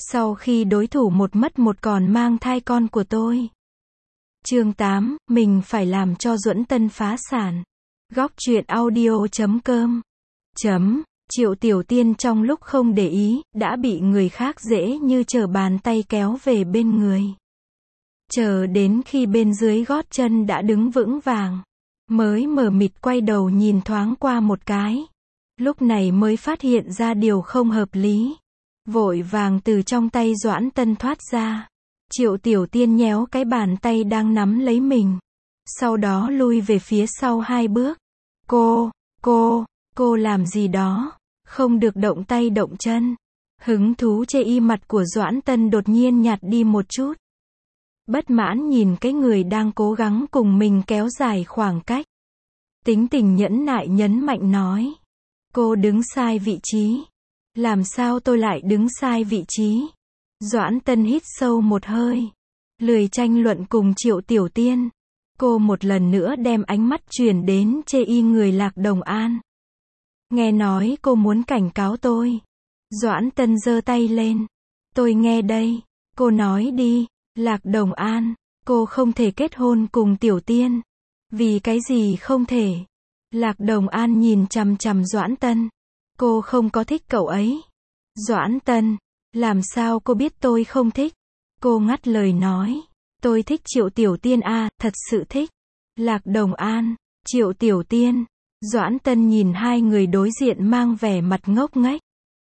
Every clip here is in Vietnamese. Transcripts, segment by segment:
Sau khi đối thủ một mất một còn mang thai con của tôi. Chương 8, mình phải làm cho Duẫn Tân phá sản. Góc truyện audio.com. Triệu Tiểu Tiên trong lúc không để ý, đã bị người khác dễ như trở bàn tay kéo về bên người. Chờ đến khi bên dưới gót chân đã đứng vững vàng, mới mờ mịt quay đầu nhìn thoáng qua một cái. Lúc này mới phát hiện ra điều không hợp lý. Vội vàng từ trong tay Doãn Tân thoát ra. Triệu Tiểu Tiên nhéo cái bàn tay đang nắm lấy mình. Sau đó lui về phía sau 2 bước. Cô làm gì đó? Không được động tay động chân. Hứng thú chê y mặt của Doãn Tân đột nhiên nhạt đi một chút. Bất mãn nhìn cái người đang cố gắng cùng mình kéo dài khoảng cách. Tính tình nhẫn nại nhấn mạnh nói. Cô đứng sai vị trí. Làm sao tôi lại đứng sai vị trí? Doãn Tân hít sâu một hơi. Lười tranh luận cùng Triệu Tiểu Tiên. Cô một lần nữa đem ánh mắt chuyển đến chê y người Lạc Đồng An. Nghe nói cô muốn cảnh cáo tôi. Doãn Tân giơ tay lên. Tôi nghe đây. Cô nói đi. Lạc Đồng An, cô không thể kết hôn cùng Tiểu Tiên. Vì cái gì không thể? Lạc Đồng An nhìn chằm chằm Doãn Tân. Cô không có thích cậu ấy. Doãn Tân, làm sao cô biết tôi không thích? Cô ngắt lời nói. Tôi thích Triệu Tiểu Tiên à, thật sự thích. Lạc Đồng An, Triệu Tiểu Tiên. Doãn Tân nhìn hai người đối diện mang vẻ mặt ngốc nghếch.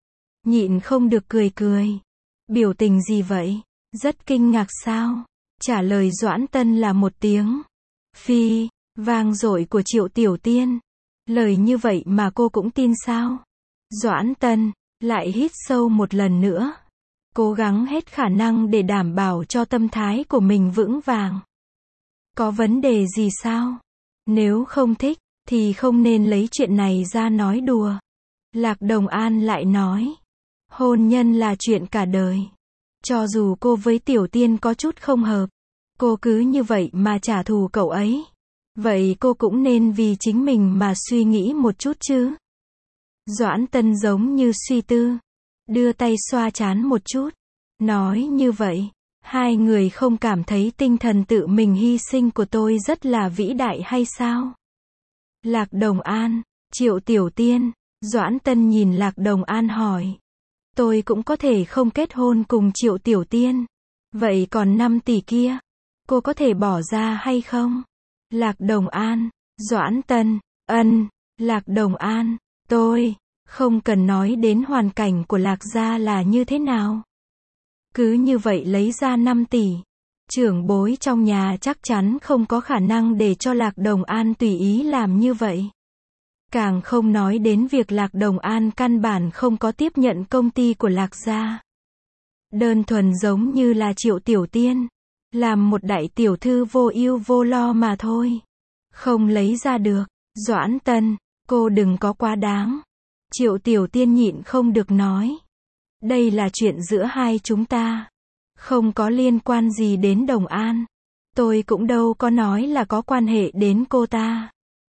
Nhịn không được cười. Biểu tình gì vậy? Rất kinh ngạc sao? Trả lời Doãn Tân là một tiếng phi, vang dội của Triệu Tiểu Tiên. Lời như vậy mà cô cũng tin sao? Doãn Tân lại hít sâu một lần nữa. Cố gắng hết khả năng để đảm bảo cho tâm thái của mình vững vàng. Có vấn đề gì sao? Nếu không thích, thì không nên lấy chuyện này ra nói đùa. Lạc Đồng An lại nói. Hôn nhân là chuyện cả đời. Cho dù cô với Tiểu Tiên có chút không hợp, cô cứ như vậy mà trả thù cậu ấy. Vậy cô cũng nên vì chính mình mà suy nghĩ một chút chứ. Doãn Tân giống như suy tư. Đưa tay xoa trán một chút. Nói như vậy, hai người không cảm thấy tinh thần tự mình hy sinh của tôi rất là vĩ đại hay sao? Lạc Đồng An, Triệu Tiểu Tiên. Doãn Tân nhìn Lạc Đồng An hỏi. Tôi cũng có thể không kết hôn cùng Triệu Tiểu Tiên. Vậy còn 5 tỷ kia, cô có thể bỏ ra hay không? Lạc Đồng An, Doãn Tân, Lạc Đồng An, tôi không cần nói đến hoàn cảnh của Lạc gia là như thế nào. Cứ như vậy lấy ra 5 tỷ. Trưởng bối trong nhà chắc chắn không có khả năng để cho Lạc Đồng An tùy ý làm như vậy. Càng không nói đến việc Lạc Đồng An căn bản không có tiếp nhận công ty của Lạc gia. Đơn thuần giống như là Triệu Tiểu Tiên. Làm một đại tiểu thư vô ưu vô lo mà thôi. Không lấy ra được. Doãn Tân, cô đừng có quá đáng. Triệu Tiểu Tiên nhịn không được nói. Đây là chuyện giữa hai chúng ta. Không có liên quan gì đến Đồng An. Tôi cũng đâu có nói là có quan hệ đến cô ta.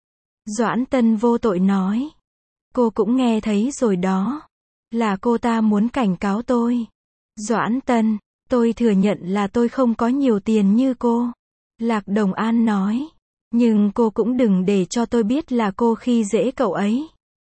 Doãn Tân vô tội nói. Cô cũng nghe thấy rồi đó. Là cô ta muốn cảnh cáo tôi. Doãn Tân, tôi thừa nhận là tôi không có nhiều tiền như cô. Lạc Đồng An nói. Nhưng cô cũng đừng để cho tôi biết là cô khi dễ cậu ấy.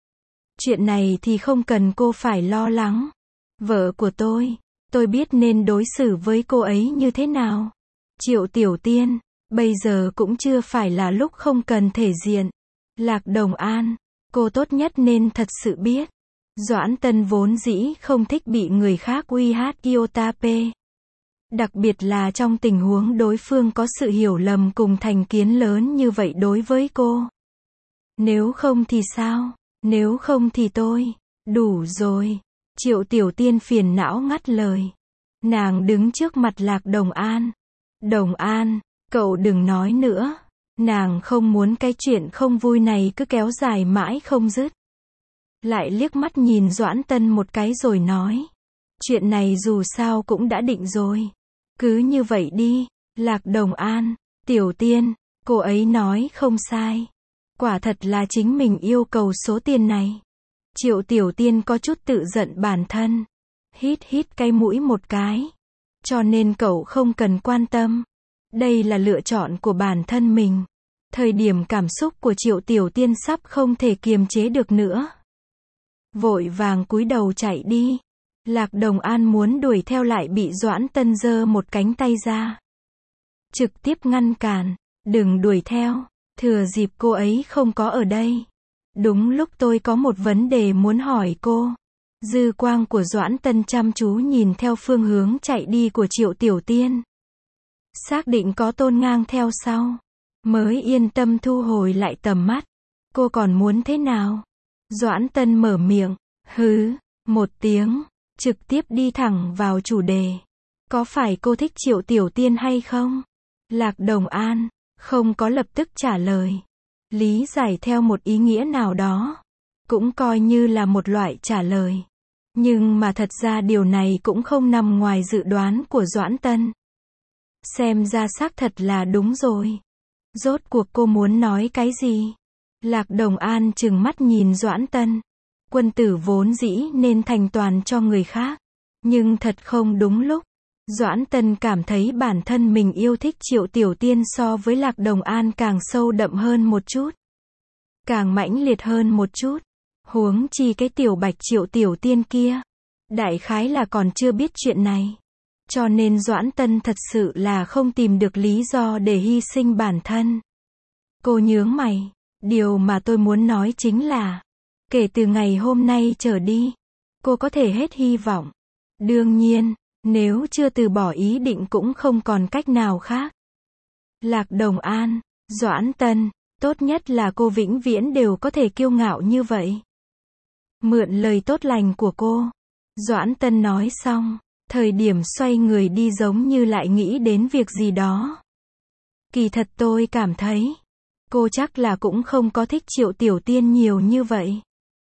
Chuyện này thì không cần cô phải lo lắng. Vợ của tôi biết nên đối xử với cô ấy như thế nào. Triệu Tiểu Tiên, bây giờ cũng chưa phải là lúc không cần thể diện. Lạc Đồng An, cô tốt nhất nên thật sự biết. Doãn Tân vốn dĩ không thích bị người khác uy hát Iotape. Đặc biệt là trong tình huống đối phương có sự hiểu lầm cùng thành kiến lớn như vậy đối với cô. Nếu không thì sao? Nếu không thì tôi. Đủ rồi. Triệu Tiểu Tiên phiền não ngắt lời. Nàng đứng trước mặt Lạc Đồng An. Đồng An, cậu đừng nói nữa. Nàng không muốn cái chuyện không vui này cứ kéo dài mãi không dứt. Lại liếc mắt nhìn Doãn Tân một cái rồi nói. Chuyện này dù sao cũng đã định rồi. Cứ như vậy đi. Lạc Đồng An, Tiểu Tiên, cô ấy nói không sai. Quả thật là chính mình yêu cầu số tiền này. Triệu Tiểu Tiên có chút tự giận bản thân. Hít hít cái mũi một cái. Cho nên cậu không cần quan tâm. Đây là lựa chọn của bản thân mình. Thời điểm cảm xúc của Triệu Tiểu Tiên sắp không thể kiềm chế được nữa. Vội vàng cúi đầu chạy đi. Lạc Đồng An muốn đuổi theo lại bị Doãn Tân giơ một cánh tay ra. Trực tiếp ngăn cản. Đừng đuổi theo. Thừa dịp cô ấy không có ở đây. Đúng lúc tôi có một vấn đề muốn hỏi cô. Dư quang của Doãn Tân chăm chú nhìn theo phương hướng chạy đi của Triệu Tiểu Tiên. Xác định có Tôn Ngang theo sau. Mới yên tâm thu hồi lại tầm mắt. Cô còn muốn thế nào? Doãn Tân mở miệng. Hứ, một tiếng. Trực tiếp đi thẳng vào chủ đề. Có phải cô thích Triệu Tiểu Tiên hay không? Lạc Đồng An không có lập tức trả lời. Lý giải theo một ý nghĩa nào đó. Cũng coi như là một loại trả lời. Nhưng mà thật ra điều này cũng không nằm ngoài dự đoán của Doãn Tân. Xem ra xác thật là đúng rồi. Rốt cuộc cô muốn nói cái gì? Lạc Đồng An trừng mắt nhìn Doãn Tân. Quân tử vốn dĩ nên thành toàn cho người khác. Nhưng thật không đúng lúc. Doãn Tân cảm thấy bản thân mình yêu thích Triệu Tiểu Tiên so với Lạc Đồng An càng sâu đậm hơn một chút. Càng mãnh liệt hơn một chút. Huống chi cái tiểu bạch Triệu Tiểu Tiên kia. Đại khái là còn chưa biết chuyện này. Cho nên Doãn Tân thật sự là không tìm được lý do để hy sinh bản thân. Cô nhướng mày. Điều mà tôi muốn nói chính là, kể từ ngày hôm nay trở đi, cô có thể hết hy vọng. Đương nhiên, nếu chưa từ bỏ ý định cũng không còn cách nào khác. Lạc Đồng An, Doãn Tân, tốt nhất là cô vĩnh viễn đều có thể kiêu ngạo như vậy. Mượn lời tốt lành của cô. Doãn Tân nói xong, thời điểm xoay người đi giống như lại nghĩ đến việc gì đó. Kỳ thật tôi cảm thấy, cô chắc là cũng không có thích Triệu Tiểu Tiên nhiều như vậy.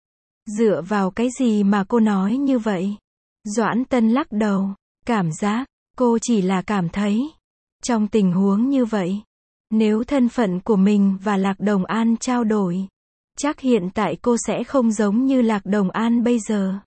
Dựa vào cái gì mà cô nói như vậy? Doãn Tân lắc đầu, cảm giác, cô chỉ là cảm thấy. Trong tình huống như vậy, nếu thân phận của mình và Lạc Đồng An trao đổi, chắc hiện tại cô sẽ không giống như Lạc Đồng An bây giờ.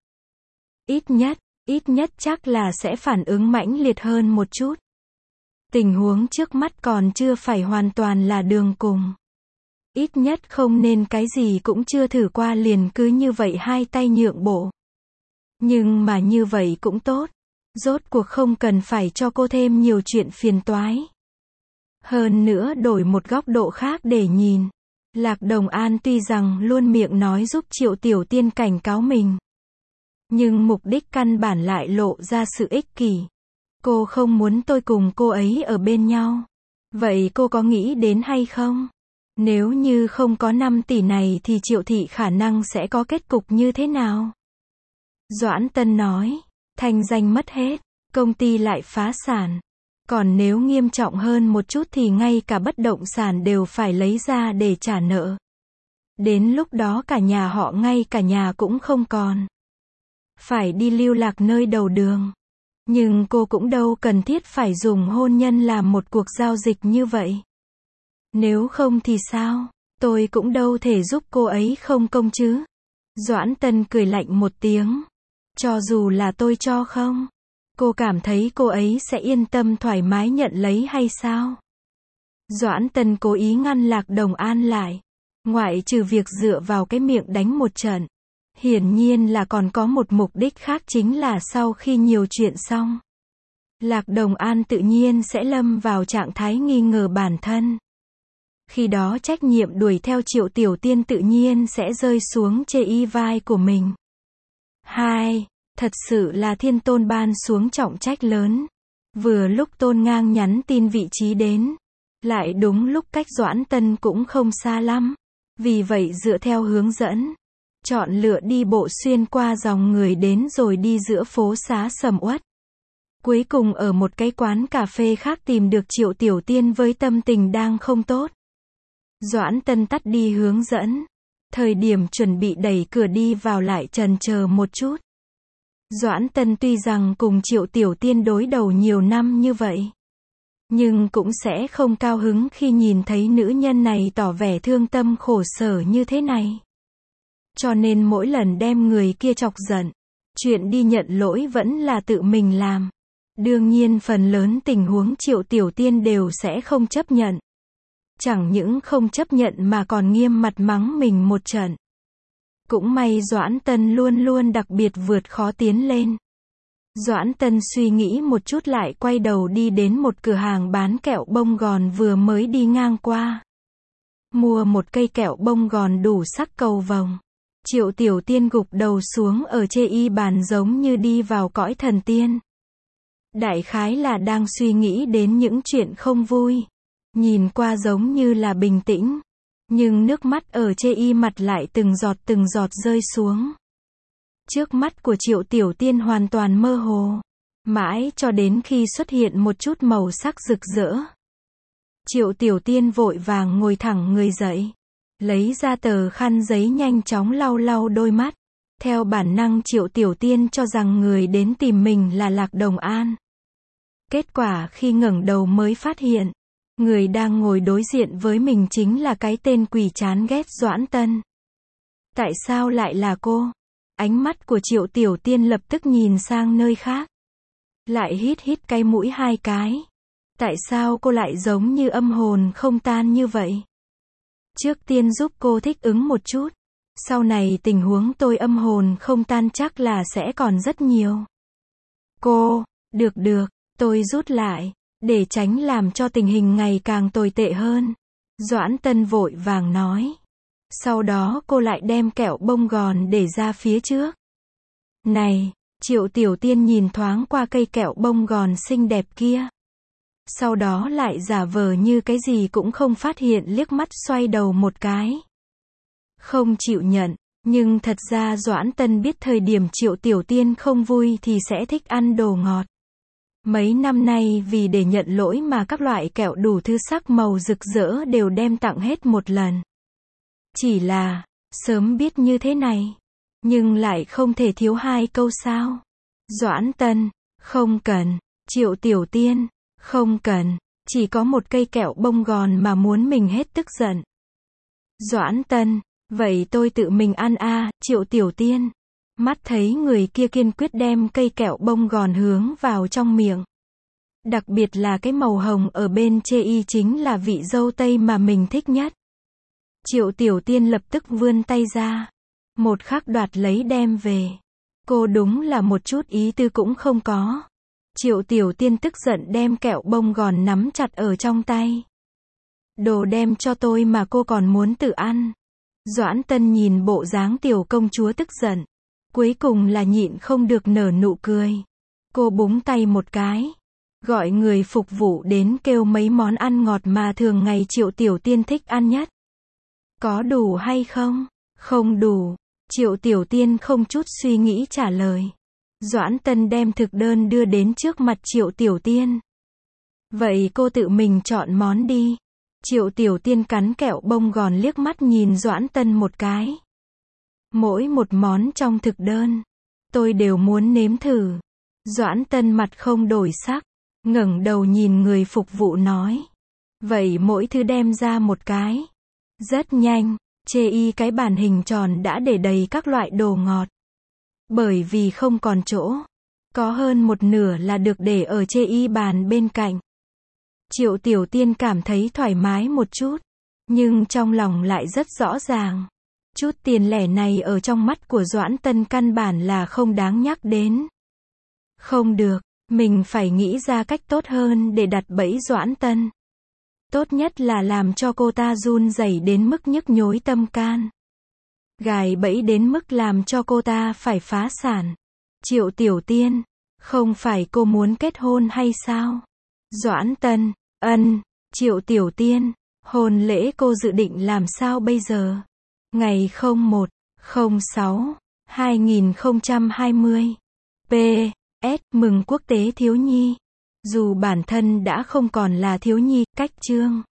Ít nhất chắc là sẽ phản ứng mãnh liệt hơn một chút. Tình huống trước mắt còn chưa phải hoàn toàn là đường cùng. Ít nhất không nên cái gì cũng chưa thử qua liền cứ như vậy hai tay nhượng bộ. Nhưng mà như vậy cũng tốt. Rốt cuộc không cần phải cho cô thêm nhiều chuyện phiền toái. Hơn nữa đổi một góc độ khác để nhìn. Lạc Đồng An tuy rằng luôn miệng nói giúp Triệu Tiểu Tiên cảnh cáo mình. Nhưng mục đích căn bản lại lộ ra sự ích kỷ. Cô không muốn tôi cùng cô ấy ở bên nhau. Vậy cô có nghĩ đến hay không? Nếu như không có 5 tỷ này thì Triệu thị khả năng sẽ có kết cục như thế nào? Doãn Tân nói, thành danh mất hết, công ty lại phá sản. Còn nếu nghiêm trọng hơn một chút thì ngay cả bất động sản đều phải lấy ra để trả nợ. Đến lúc đó cả nhà họ ngay cả nhà cũng không còn. Phải đi lưu lạc nơi đầu đường. Nhưng cô cũng đâu cần thiết phải dùng hôn nhân làm một cuộc giao dịch như vậy. Nếu không thì sao? Tôi cũng đâu thể giúp cô ấy không công chứ? Doãn Tân cười lạnh một tiếng. Cho dù là tôi cho không? Cô cảm thấy cô ấy sẽ yên tâm thoải mái nhận lấy hay sao? Doãn Tân cố ý ngăn Lạc Đồng An lại. Ngoại trừ việc dựa vào cái miệng đánh một trận. Hiển nhiên là còn có một mục đích khác, chính là sau khi nhiều chuyện xong, Lạc Đồng An tự nhiên sẽ lâm vào trạng thái nghi ngờ bản thân. Khi đó trách nhiệm đuổi theo Triệu Tiểu Tiên tự nhiên sẽ rơi xuống trên y vai của mình. Thật sự là thiên tôn ban xuống trọng trách lớn. Vừa lúc Tôn Ngang nhắn tin vị trí đến, lại đúng lúc cách Doãn Tân cũng không xa lắm. Vì vậy dựa theo hướng dẫn, chọn lựa đi bộ xuyên qua dòng người đến rồi đi giữa phố xá sầm uất. Cuối cùng ở một cái quán cà phê khác tìm được Triệu Tiểu Tiên với tâm tình đang không tốt. Doãn Tân tắt đi hướng dẫn. Thời điểm chuẩn bị đẩy cửa đi vào lại chần chờ một chút. Doãn Tân tuy rằng cùng Triệu Tiểu Tiên đối đầu nhiều năm như vậy, nhưng cũng sẽ không cao hứng khi nhìn thấy nữ nhân này tỏ vẻ thương tâm khổ sở như thế này. Cho nên mỗi lần đem người kia chọc giận, Chuyện đi nhận lỗi vẫn là tự mình làm. Đương nhiên phần lớn tình huống Triệu Tiểu Tiên đều sẽ không chấp nhận. Chẳng những không chấp nhận mà còn nghiêm mặt mắng mình một trận. Cũng may Doãn Tân luôn luôn đặc biệt vượt khó tiến lên. Doãn Tân suy nghĩ một chút lại quay đầu đi đến một cửa hàng bán kẹo bông gòn vừa mới đi ngang qua. Mua một cây kẹo bông gòn đủ sắc cầu vồng. Triệu Tiểu Tiên gục đầu xuống ở chê y bàn giống như đi vào cõi thần tiên. Đại khái là đang suy nghĩ đến những chuyện không vui. Nhìn qua giống như là bình tĩnh. Nhưng nước mắt ở chê y mặt lại từng giọt rơi xuống. Trước mắt của Triệu Tiểu Tiên hoàn toàn mơ hồ. Mãi cho đến khi xuất hiện một chút màu sắc rực rỡ. Triệu Tiểu Tiên vội vàng ngồi thẳng người dậy. Lấy ra tờ khăn giấy nhanh chóng lau lau đôi mắt. Theo bản năng Triệu Tiểu Tiên cho rằng người đến tìm mình là Lạc Đồng An. Kết quả khi ngẩng đầu mới phát hiện. Người đang ngồi đối diện với mình chính là cái tên quỷ chán ghét Doãn Tân. Tại sao lại là cô? Ánh mắt của Triệu Tiểu Tiên lập tức nhìn sang nơi khác. Lại hít cái mũi 2 cái. Tại sao cô lại giống như âm hồn không tan như vậy? Trước tiên giúp cô thích ứng một chút. Sau này tình huống tôi âm hồn không tan chắc là sẽ còn rất nhiều. Cô, được, tôi rút lại. Để tránh làm cho tình hình ngày càng tồi tệ hơn. Doãn Tân vội vàng nói. Sau đó cô lại đem kẹo bông gòn để ra phía trước. Này, Triệu Tiểu Tiên nhìn thoáng qua cây kẹo bông gòn xinh đẹp kia. Sau đó lại giả vờ như cái gì cũng không phát hiện liếc mắt xoay đầu một cái. Không chịu nhận, nhưng thật ra Doãn Tân biết thời điểm Triệu Tiểu Tiên không vui thì sẽ thích ăn đồ ngọt. Mấy năm nay vì để nhận lỗi mà các loại kẹo đủ thứ sắc màu rực rỡ đều đem tặng hết một lần. Chỉ là, sớm biết như thế này, nhưng lại không thể thiếu 2 câu sao. Doãn Tân, không cần. Triệu Tiểu Tiên, không cần. Chỉ có một cây kẹo bông gòn mà muốn mình hết tức giận. Doãn Tân, vậy tôi tự mình ăn a. Triệu Tiểu Tiên. Mắt thấy người kia kiên quyết đem cây kẹo bông gòn hướng vào trong miệng. Đặc biệt là cái màu hồng ở bên chê y chính là vị dâu tây mà mình thích nhất. Triệu Tiểu Tiên lập tức vươn tay ra. Một khắc đoạt lấy đem về. Cô đúng là một chút ý tư cũng không có. Triệu Tiểu Tiên tức giận đem kẹo bông gòn nắm chặt ở trong tay. Đồ đem cho tôi mà cô còn muốn tự ăn. Doãn Tân nhìn bộ dáng tiểu công chúa tức giận. Cuối cùng là nhịn không được nở nụ cười. Cô búng tay một cái. Gọi người phục vụ đến kêu mấy món ăn ngọt mà thường ngày Triệu Tiểu Tiên thích ăn nhất. Có đủ hay không? Không đủ. Triệu Tiểu Tiên không chút suy nghĩ trả lời. Doãn Tân đem thực đơn đưa đến trước mặt Triệu Tiểu Tiên. Vậy cô tự mình chọn món đi. Triệu Tiểu Tiên cắn kẹo bông gòn liếc mắt nhìn Doãn Tân một cái. Mỗi một món trong thực đơn, tôi đều muốn nếm thử. Doãn Tân mặt không đổi sắc, ngẩng đầu nhìn người phục vụ nói. Vậy mỗi thứ đem ra một cái. Rất nhanh, chê y cái bàn hình tròn đã để đầy các loại đồ ngọt. Bởi vì không còn chỗ, có hơn một nửa là được để ở chê y bàn bên cạnh. Triệu Tiểu Tiên cảm thấy thoải mái một chút, nhưng trong lòng lại rất rõ ràng. Chút tiền lẻ này ở trong mắt của Doãn Tân căn bản là không đáng nhắc đến. Không được, mình phải nghĩ ra cách tốt hơn để đặt bẫy Doãn Tân. Tốt nhất là làm cho cô ta run rẩy đến mức nhức nhối tâm can. Gài bẫy đến mức làm cho cô ta phải phá sản. Triệu Tiểu Tiên, không phải cô muốn kết hôn hay sao? Doãn Tân, Triệu Tiểu Tiên, hôn lễ cô dự định làm sao bây giờ? Ngày 01/06/2020. PS, mừng quốc tế thiếu nhi. Dù bản thân đã không còn là thiếu nhi, cách chương